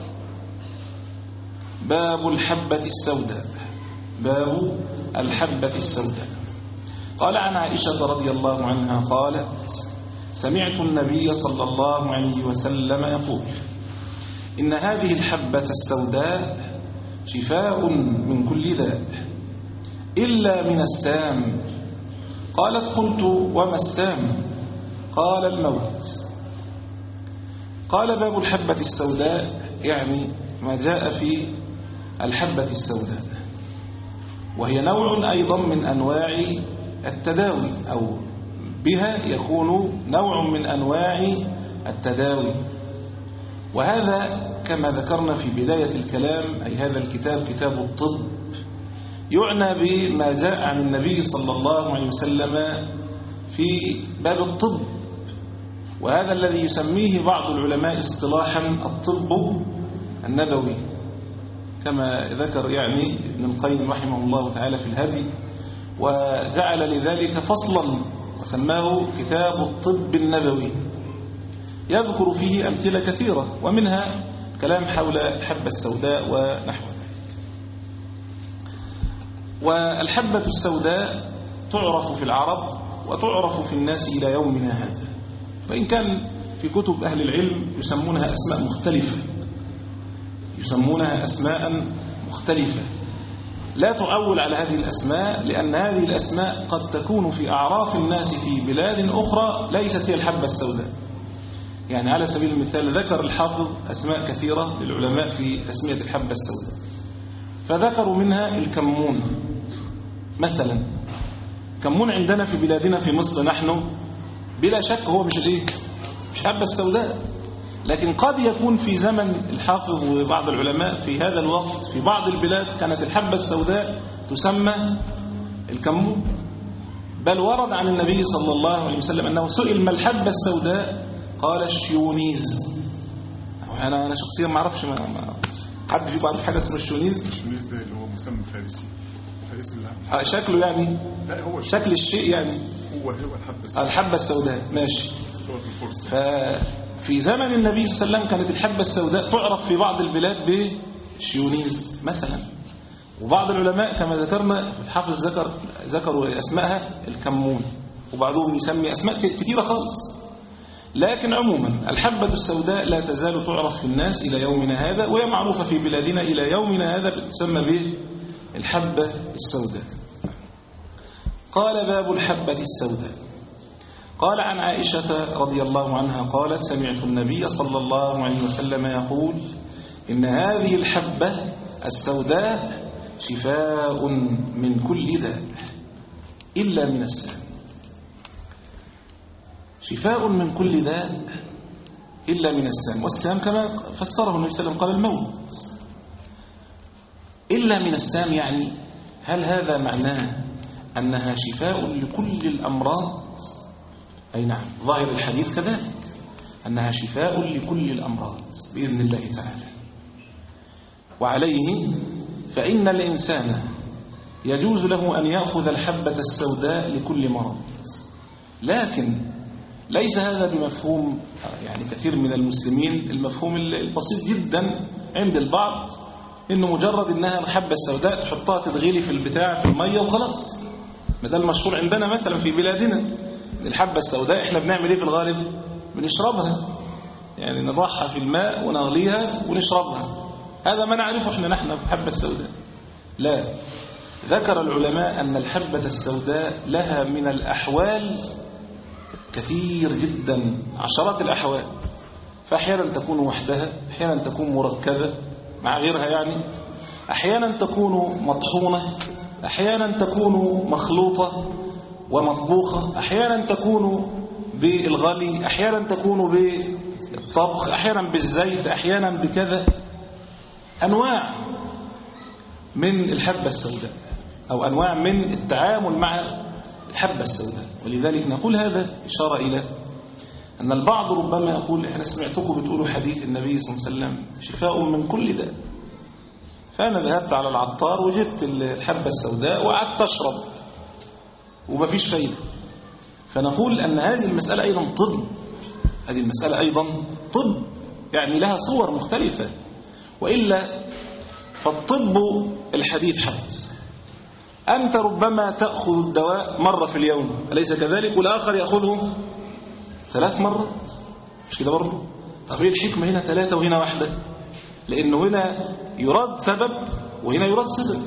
باب الحبة السوداء. باب الحبة السوداء. قال عن عائشة رضي الله عنها قالت: سمعت النبي صلى الله عليه وسلم يقول: إن هذه الحبة السوداء شفاء من كل داء إلا من السام. قالت: قلت: وما السام؟ قال: الموت. قال: باب الحبة السوداء يعني ما جاء في الحبة السوداء، وهي نوع أيضا من أنواع التداوي، أو بها يكون نوع من أنواع التداوي. وهذا كما ذكرنا في بداية الكلام، أي هذا الكتاب كتاب الطب، يعنى بما جاء عن النبي صلى الله عليه وسلم في باب الطب، وهذا الذي يسميه بعض العلماء اصطلاحا الطب النبوي، كما ذكر يعني ابن القيم رحمه الله تعالى في الهدي، وجعل لذلك فصلا وسماه كتاب الطب النبوي، يذكر فيه أمثلة كثيرة، ومنها كلام حول الحبة السوداء ونحو ذلك. والحبة السوداء تعرف في العرب وتعرف في الناس إلى يومنا هذا، وإن كان في كتب أهل العلم يسمونها أسماء مختلفة، يسمونها أسماء مختلفة لا تعول على هذه الأسماء، لأن هذه الأسماء قد تكون في أعراف الناس في بلاد أخرى ليست هي الحبة السوداء. يعني على سبيل المثال ذكر الحافظ أسماء كثيرة للعلماء في تسمية الحبة السوداء، فذكروا منها الكمون مثلا. كمون عندنا في بلادنا في مصر نحن بلا شك هو مش الايه مش حبة السوداء. لكن قد يكون في زمن الحافظ وبعض العلماء في هذا الوقت في بعض البلاد كانت الحبة السوداء تسمى الكمون. بل ورد عن النبي صلى الله عليه وسلم أنه سئل ما الحبة السوداء قال الشيونيز. أنا أنا شخصيا ما أعرفش، ما حد فيكم عارف حاجة اسمها الشيونيز؟ الشيونيز ده اللي هو مسمى فارسي فارسي آه شكله يعني، لا هو شكل الشيء يعني هو هو الحبة السوداء. الحبة السوداء ماشي. ففي زمن النبي صلى الله عليه وسلم كانت الحبة السوداء تعرف في بعض البلاد بشيونيز مثلا. وبعض العلماء كما ذكرنا الحافظ ذكر ذكروا اسمائها الكمون، وبعضهم يسمي اسماء كثيرة خالص. لكن عموما الحبة السوداء لا تزال تعرف في الناس إلى يومنا هذا، وهي معروفة في بلادنا إلى يومنا هذا تسمى به الحبة السوداء. قال باب الحبة السوداء. قال عن عائشة رضي الله عنها قالت سمعت النبي صلى الله عليه وسلم يقول إن هذه الحبة السوداء شفاء من كل داء إلا من السام. شفاء من كل داء إلا من السام، والسام كما فسره النبي صلى الله عليه وسلم قال الموت. إلا من السام يعني هل هذا معناه أنها شفاء لكل الأمراض؟ أي نعم، ظاهر الحديث كذلك أنها شفاء لكل الأمراض بإذن الله تعالى. وعليه فإن الإنسان يجوز له أن يأخذ الحبة السوداء لكل مرض، لكن ليس هذا بمفهوم يعني كثير من المسلمين المفهوم البسيط جدا عند البعض، إنه مجرد إنها الحبة السوداء تحطها تتغلي في البتاع في المية وخلاص. ما ده المشهور عندنا مثلا في بلادنا، الحبة السوداء احنا بنعمل ايه في الغالب؟ بنشربها، يعني نضعها في الماء ونغليها ونشربها. هذا ما نعرفه احنا نحن بالحبة السوداء. لا، ذكر العلماء أن الحبة السوداء لها من الأحوال كثير جدا، عشرات الأحوال. فأحيانا تكون وحدها، أحيانا تكون مركبة مع غيرها، يعني أحيانا تكون مطحونة، أحيانا تكون مخلوطة ومطبوخة، أحيانا تكون بالغلي، أحيانا تكون بالطبخ، أحيانا بالزيت، أحيانا بكذا. أنواع من الحبة السوداء أو أنواع من التعامل مع الحبة السوداء. ولذلك نقول هذا إشارة إلى أن البعض ربما يقول إحنا سمعتكم بتقولوا حديث النبي صلى الله عليه وسلم شفاء من كل داء، فأنا ذهبت على العطار وجبت الحبة السوداء وقعدت أشرب ومفيش فايدة. فنقول أن هذه المسألة أيضا طب، هذه المسألة أيضا طب، يعني لها صور مختلفة. وإلا فالطب الحديث حد، أنت ربما تأخذ الدواء مرة في اليوم أليس كذلك؟ والآخر يأخذه ثلاث مرات، مش كده برضه؟ طب ايه الحكمة هنا ثلاثة وهنا واحدة؟ لأنه هنا يراد سبب وهنا يراد سبب،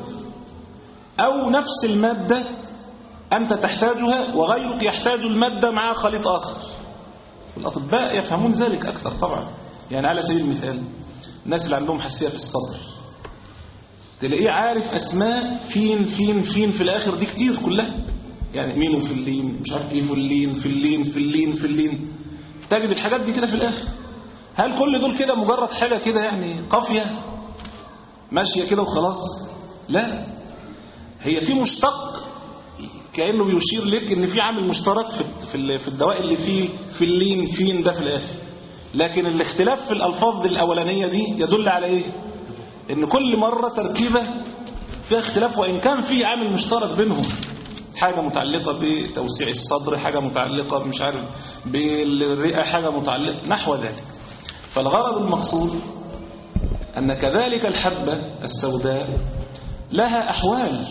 أو نفس المادة أنت تحتاجها وغيرك يحتاج المادة مع خليط آخر. والأطباء يفهمون ذلك أكثر طبعا. يعني على سبيل المثال الناس اللي عندهم حساسية في الصدر تلاقيه عارف أسماء فين فين فين في الآخر دي كتير كلها، يعني مين وفلين مش عارف ايه فلين فلين فلين فلين، تجد الحاجات دي كده في الآخر. هل كل دول كده مجرد حاجة كده يعني قافية ماشية كده وخلاص؟ لا، هي في مشتق كأنه بيشير لك ان في عامل مشترك في في الدواء اللي فيه فلين فين ده في الآخر. لكن الاختلاف في الألفاظ الأولانية دي يدل على ايه؟ ان كل مرة تركيبة فيها اختلاف، وإن كان في عامل مشترك بينهم، حاجة متعلقة بتوسيع الصدر، حاجة متعلقة مش عارف بالرئة، حاجة متعلقة نحو ذلك. فالغرض المقصود أن كذلك الحبة السوداء لها أحوال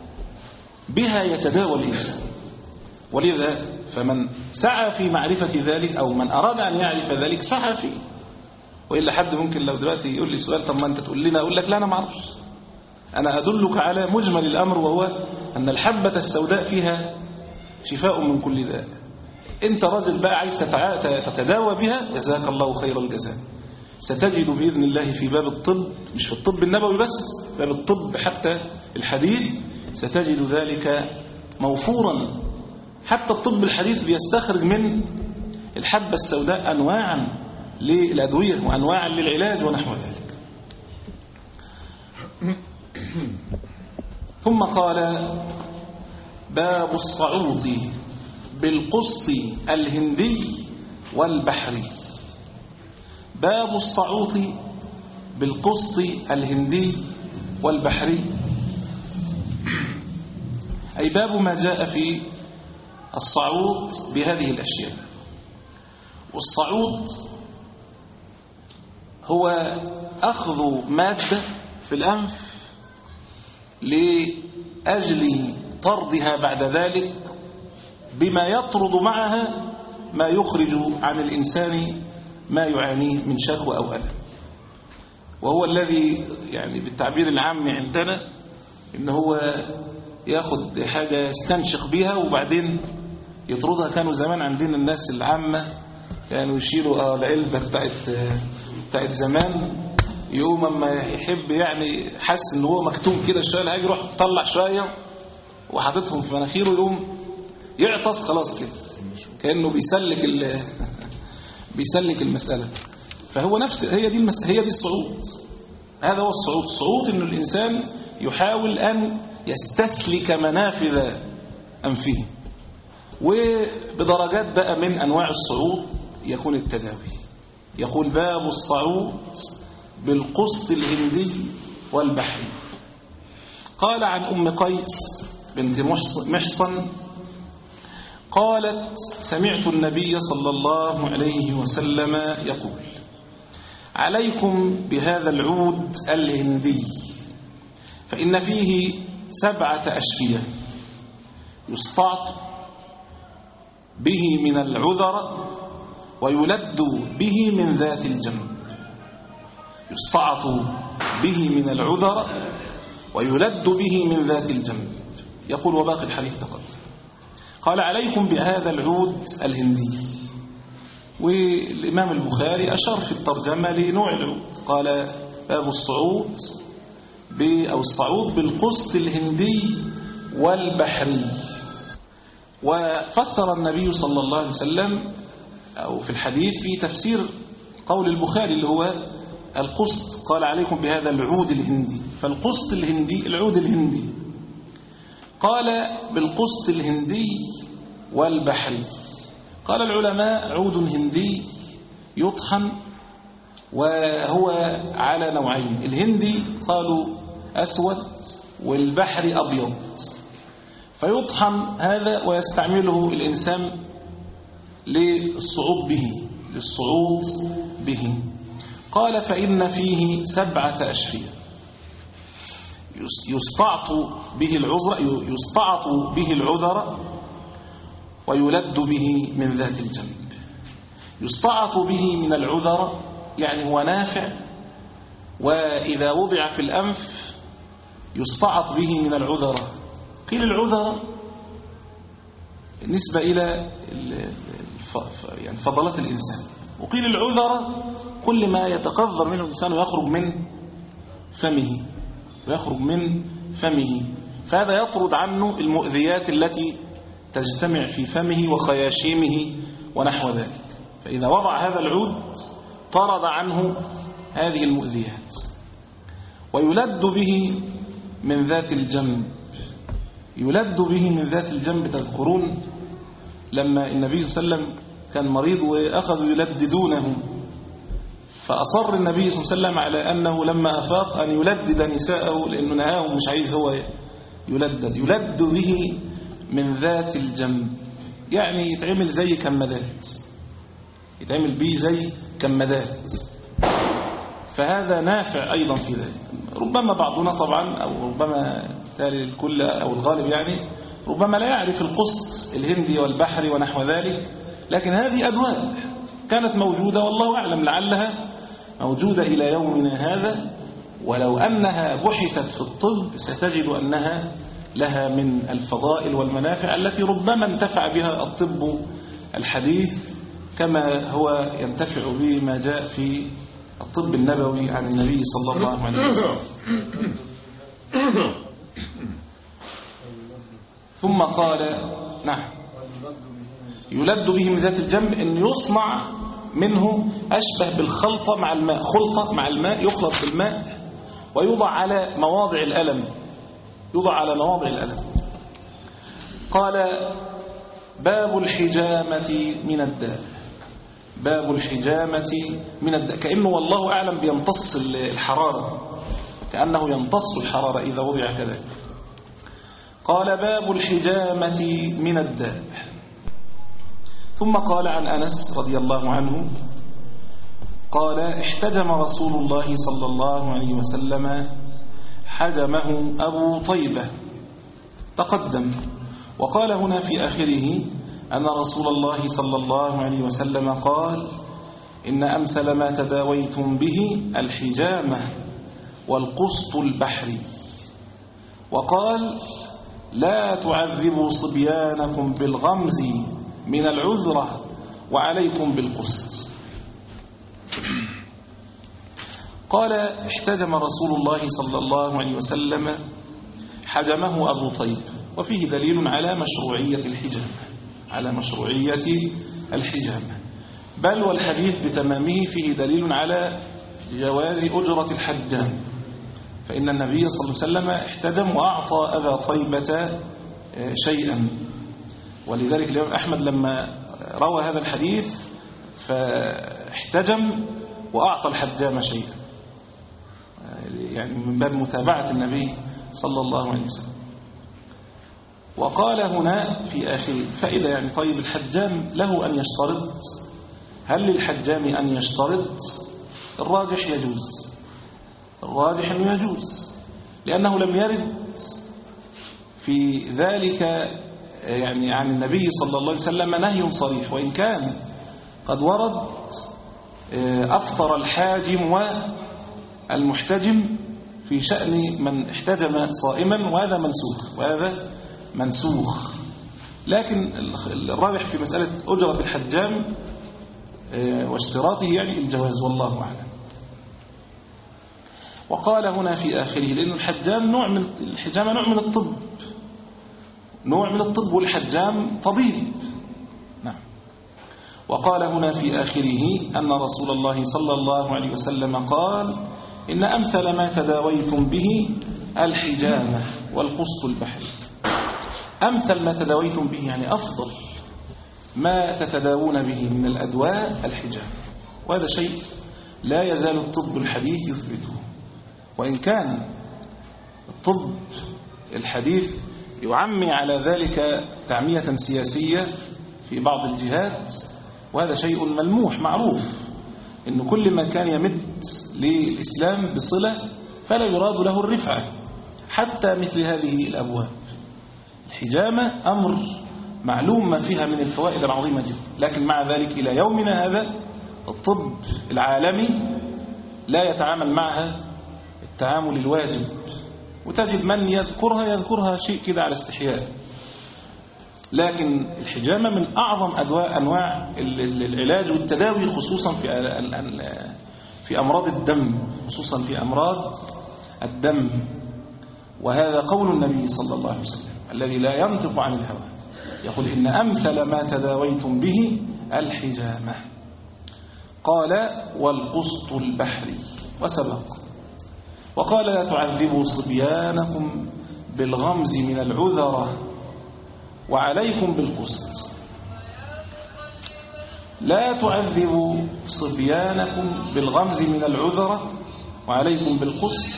بها يتداوى الإنسان. ولذا فمن سعى في معرفة ذلك أو من أراد أن يعرف ذلك سعى فيه. وإلا حد ممكن لو دلوقتي يقول لي سؤال طب ما أنت تقول لنا، أقول لك لا أنا ما أعرفش، أنا أدلك على مجمل الأمر، وهو أن الحبة السوداء فيها شفاء من كل داء. أنت راجل بقى عايز تتداوى بها، جزاك الله خير الجزاء. ستجد بإذن الله في باب الطب، مش في الطب النبوي بس، باب الطب حتى الحديث ستجد ذلك موفورا. حتى الطب الحديث بيستخرج من الحبة السوداء أنواعا للأدوية وأنواعا للعلاج ونحو ذلك. ثم قال باب الصعوط بالقسط الهندي والبحري. باب الصعوط بالقسط الهندي والبحري أي باب ما جاء في الصعوط بهذه الأشياء. والصعوط هو أخذ مادة في الأنف لأجل طردها بعد ذلك بما يطرد معها ما يخرج عن الإنسان ما يعانيه من شكوى أو ألم. وهو الذي يعني بالتعبير العام عندنا إن هو ياخد حاجة يستنشق بها وبعدين يطردها. كانوا زمان عندنا الناس العامة كانوا يشيلوا العلبة بتاعت بتاعت زمان، يقوم اما يحب يعني حس ان هو مكتوم كده شويه هيجي يروح طلع شويه وحاططهم في مناخيره، يقوم يعطس خلاص كده كانه بيسلك بيسلك المساله. فهو نفس هي دي المس... هي دي الصعود. هذا هو الصعود. الصعود انه الانسان يحاول ان يستسلك منافذ انفه. وبدرجات بقى من انواع الصعود يكون التداوي. يقول باب الصعود بالقسط الهندي والبحري. قال عن أم قيس بنت محصن قالت سمعت النبي صلى الله عليه وسلم يقول عليكم بهذا العود الهندي فإن فيه سبعة أشفية يستعط به من العذر ويلد به من ذات الجنب. يستعط به من العذر ويلد به من ذات الجنب. يقول وباقي الحديث تقدم. قال عليكم بهذا العود الهندي. والإمام البخاري أشار في الترجمة لنوع العود. قال باب الصعود أو الصعود بالقسط الهندي والبحري. وفسر النبي صلى الله عليه وسلم أو في الحديث في تفسير قول البخاري اللي هو القسط. قال عليكم بهذا العود الهندي. فالقسط الهندي العود الهندي. قال بالقسط الهندي والبحري. قال العلماء عود هندي يطحن وهو على نوعين. الهندي قالوا أسود والبحري أبيض. فيطحن هذا ويستعمله الإنسان للصعود به للصعود به. قال فإن فيه سبعة أشفية يستعط به العذر يستعط به العذر ويلد به من ذات الجنب. يستعط به من العذر يعني هو نافع، وإذا وضع في الأنف يستعط به من العذر. قيل العذر نسبة إلى يعني فضلات الإنسان، وقيل العذر كل ما يتقذر منه الإنسان ويخرج من فمه ويخرج من فمه فهذا يطرد عنه المؤذيات التي تجتمع في فمه وخياشيمه ونحو ذلك. فإذا وضع هذا العود طرد عنه هذه المؤذيات. ويلد به من ذات الجنب. يلد به من ذات الجنب. تذكرون لما النبي صلى الله عليه وسلم كان مريض وأخذوا يلددونه، فأصر النبي صلى الله عليه وسلم على أنه لما أفاق أن يلدد نساءه لأنه نهاهم مش عايز هو يلدد. يلد به من ذات الجنب يعني يتعمل زي كمادات، يتعمل به زي كمادات. فهذا نافع أيضا في ذلك. ربما بعضنا طبعا أو ربما تالي الكل أو الغالب يعني ربما لا يعرف القسط الهندي والبحري ونحو ذلك، لكن هذه أدواء كانت موجودة والله أعلم لعلها موجودة إلى يومنا هذا، ولو أنها بحثت في الطب ستجد أنها لها من الفضائل والمنافع التي ربما انتفع بها الطب الحديث كما هو ينتفع به ما جاء في الطب النبوي عن النبي صلى الله عليه وسلم. ثم قال نعم يلد به من ذات الجنب أن يصنع منه أشبه بالخلطة مع الماء، خلطة مع الماء يخلط بالماء ويوضع على مواضع الألم، يوضع على مواضع الألم. قال باب الحجامة من الداء، باب الحجامة من الداء، كأنه والله أعلم بيمتص الحرارة، كأنه يمتص الحرارة إذا وضع كذلك. قال باب الحجامة من الداء. ثم قال عن أنس رضي الله عنه قال احتجم رسول الله صلى الله عليه وسلم حجمه أبو طيبة تقدم. وقال هنا في آخره أن رسول الله صلى الله عليه وسلم قال إن أمثل ما تداويتم به الحجامة والقسط البحري. وقال لا تعذبوا صبيانكم بالغمز من العذرة وعليكم بالقسط. قال احتجم رسول الله صلى الله عليه وسلم حجمه أبو طيب، وفيه دليل على مشروعية الحجامة، على مشروعية الحجامة، بل والحديث بتمامه فيه دليل على جواز أجرة الحجام، فإن النبي صلى الله عليه وسلم احتجم وأعطى أبا طيبة شيئا. ولذلك الإمام أحمد لما روى هذا الحديث فاحتجم وأعطى الحجام شيئا، يعني من باب متابعة النبي صلى الله عليه وسلم. وقال هنا في آخر فائدة، يعني طيب الحجام له أن يشترط؟ هل للحجام أن يشترط؟ الراجح يجوز، الراجح أنه يجوز، لأنه لم يرد في ذلك يعني عن النبي صلى الله عليه وسلم نهي صريح، وإن كان قد ورد أفطر الحاجم والمحتجم في شأن من احتجم صائما، وهذا منسوخ، وهذا منسوخ. لكن الراجح في مسألة أجرة الحجام واشتراطه يعني الجواز، والله أعلم. وقال هنا في آخره لأن الحجام نوع من الحجامة، نوع من الطب، نوع من الطب، والحجام طبيب. نعم. وقال هنا في آخره أن رسول الله صلى الله عليه وسلم قال إن أمثل ما تداويتم به الحجامة والقسط البحري. أمثل ما تداويتم به يعني أفضل ما تتداوون به من الأدواء الحجامة، وهذا شيء لا يزال الطب الحديث يثبته، وإن كان الطب الحديث يعمي على ذلك تعمية سياسية في بعض الجهات، وهذا شيء ملموح معروف، إن كل ما كان يمد للإسلام بصلة فلا يراد له الرفعة، حتى مثل هذه الأبواب. الحجامة أمر معلوم ما فيها من الفوائد العظيمة جدا، لكن مع ذلك إلى يومنا هذا الطب العالمي لا يتعامل معها التعامل الواجب، وتجد من يذكرها يذكرها شيء كده على استحياء. لكن الحجامة من أعظم أدواء أنواع العلاج والتداوي، خصوصا في في أمراض الدم، خصوصا في أمراض الدم. وهذا قول النبي صلى الله عليه وسلم الذي لا ينطق عن الهوى، يقول إن أمثل ما تداويتم به الحجامة. قال والقسط البحري وسبق. وقال لا تعذبوا صبيانكم بالغمز من العذرة وعليكم بالقسط. لا تعذبوا صبيانكم بالغمز من العذرة وعليكم بالقسط.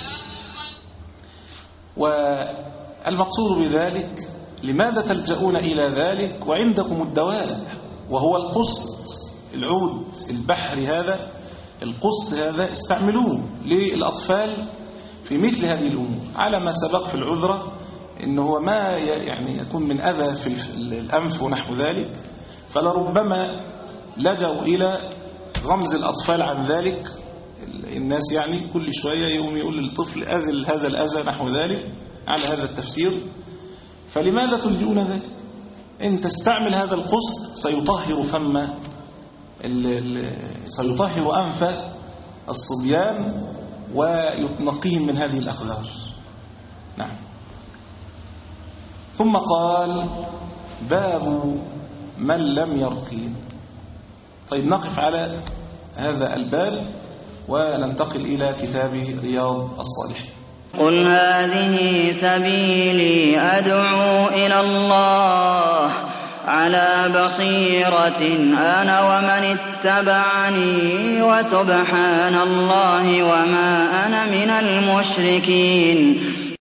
والمقصود بذلك لماذا تلجؤون إلى ذلك وعندكم الدواء وهو القسط، العود البحري هذا، القسط هذا استعملوه للأطفال في مثل هذه الأمور، على ما سبق في العذرة إنه هو ما يعني يكون من أذى في الأنف ونحو ذلك، فلربما لجوا إلى غمز الأطفال عن ذلك. الناس يعني كل شوية يوم يقول للطفل أزل هذا الأذى نحو ذلك، على هذا التفسير. فلماذا تلجؤون ذلك؟ إن تستعمل هذا القسط سيطهر فم سيطهر أنف الصبيان وينقيهم من هذه الأقدار. نعم. ثم قال باب من لم يرقي. طيب نقف على هذا الباب وننتقل إلى كتاب رياض الصالحين. قل هذه سبيلي أدعو إلى الله على بصيرة أنا ومن اتبعني وسبحان الله وما أنا من المشركين.